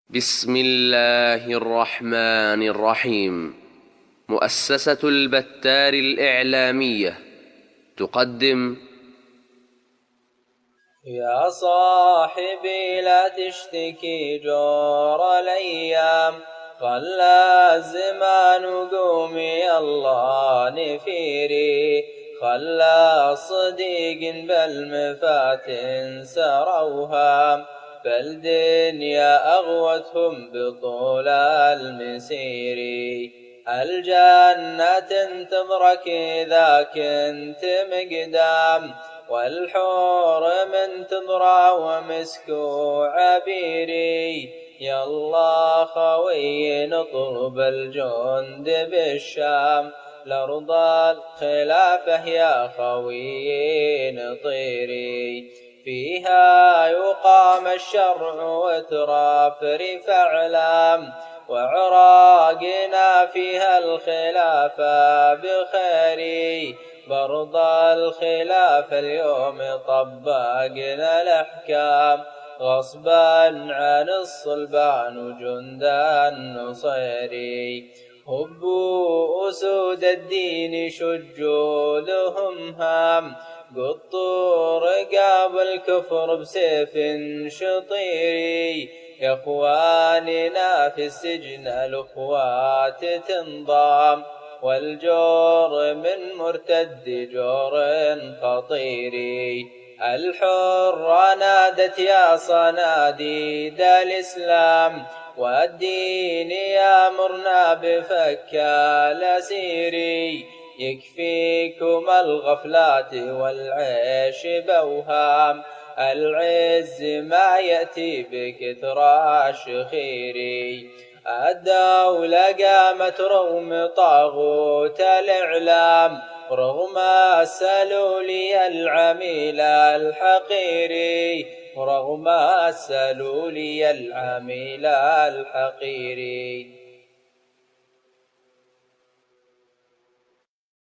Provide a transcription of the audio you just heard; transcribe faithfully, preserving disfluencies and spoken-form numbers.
بسم الله الرحمن الرحيم. مؤسسة البتار الإعلامية تقدم: يا صاحبي لا تشتكي جور الأيام، خلى الزمان قومي الله نفيري، خلى صديق بالمفاتن سروها، فالدنيا أغوتهم بطول المسير. الجنة تنتظرك إذا كنت مقدام، والحور من تضرع ومسكو عبيري. يلا خوي نطلب الجند بالشام، لأرض الخلافة يا خوي نطيري، فيها يقام الشرع وترافر فاعلام، وعراقنا فيها الخلافة بخيري. برض الخلافة اليوم طبقنا الأحكام، غصبا عن الصلبان وجندا النصيري. هبوا أسود الدين شجوا لهم هام، قطوا رقاب الكفر بسيف شطيري. يا اخواننا في السجن الاخوات تنضام، والجور من مرتد جور خطيري. الحرة نادت يا صناديد الإسلام، والدين يامرنا بفك الأسير. يكفيكم الغفلات والعيش بوهام، العز ما يأتي بكثراش خيري. الدولة قامت رغم طاغوت الإعلام، رغم السلولي العميل الحقيري، رغم السلولي العميل الحقيري.